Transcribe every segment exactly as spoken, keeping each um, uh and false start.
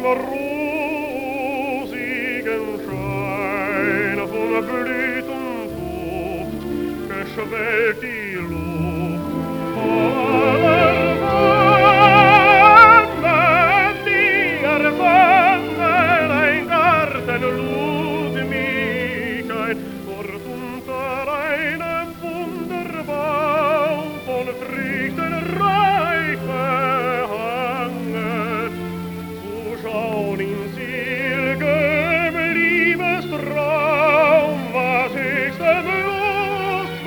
rosigen Schein von Blütenduft geschwellt die Luft voller Wannen, die erwannen, ein Garten lud mich ein, dort unter einem Wunderbaum von Früchten reich behangen, zu schauen in seligem Liebestraum, was höchste Lust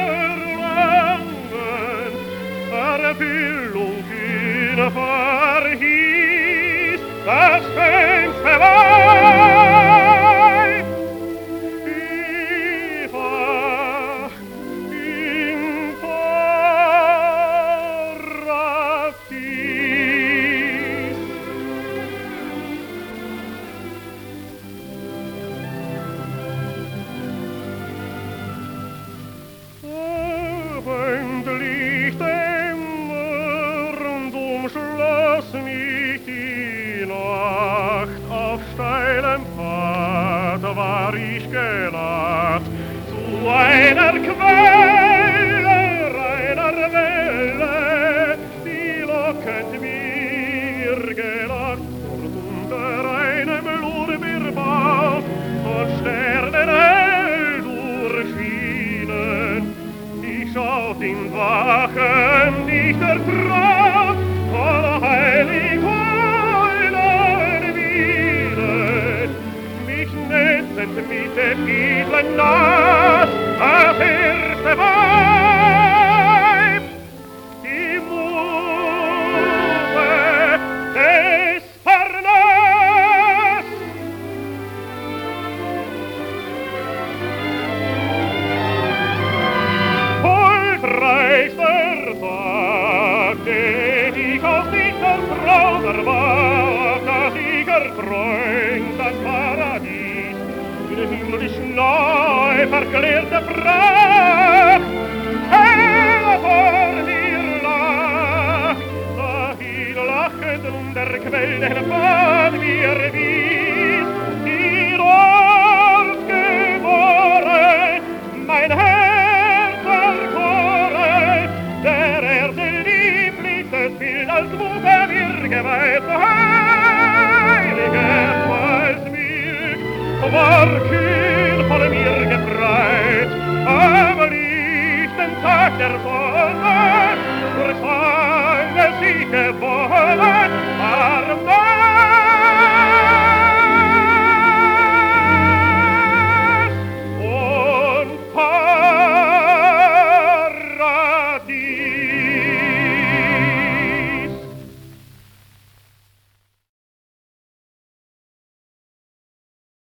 verlangen, Erfüllung kühn verhieß, das schönste Weib. Eva im Paradies. Abendlich dämmernd umschloss mich die Nacht, auf steilem Pfad war ich gelacht zu einer Quelle, einer Welle, die lockend mir gelacht, dort unter einem Lorbeerbau von Sternen hell durchschienen. Ich schaut in Wachen nicht der Traum von heilig heulen Wielen, mich netzend mit dem edlen Nass, das erste Weib, die Mutter des Parnass. Huldreichster Tag, den ich aus dichter Traum erwacht, dass ich erträumt das Paradies, in himmlisch neu verklärte Pracht, hell vor mir lacht, dahin lachend und der Quell den Pfad mir wies, die dort geboren, mein Herz erkoren, der Erde lieblichstes Bild als Mutter mir geweiht, heiliges als Milch, war kühl von mir gefreit, am lichten Tag der Sonne.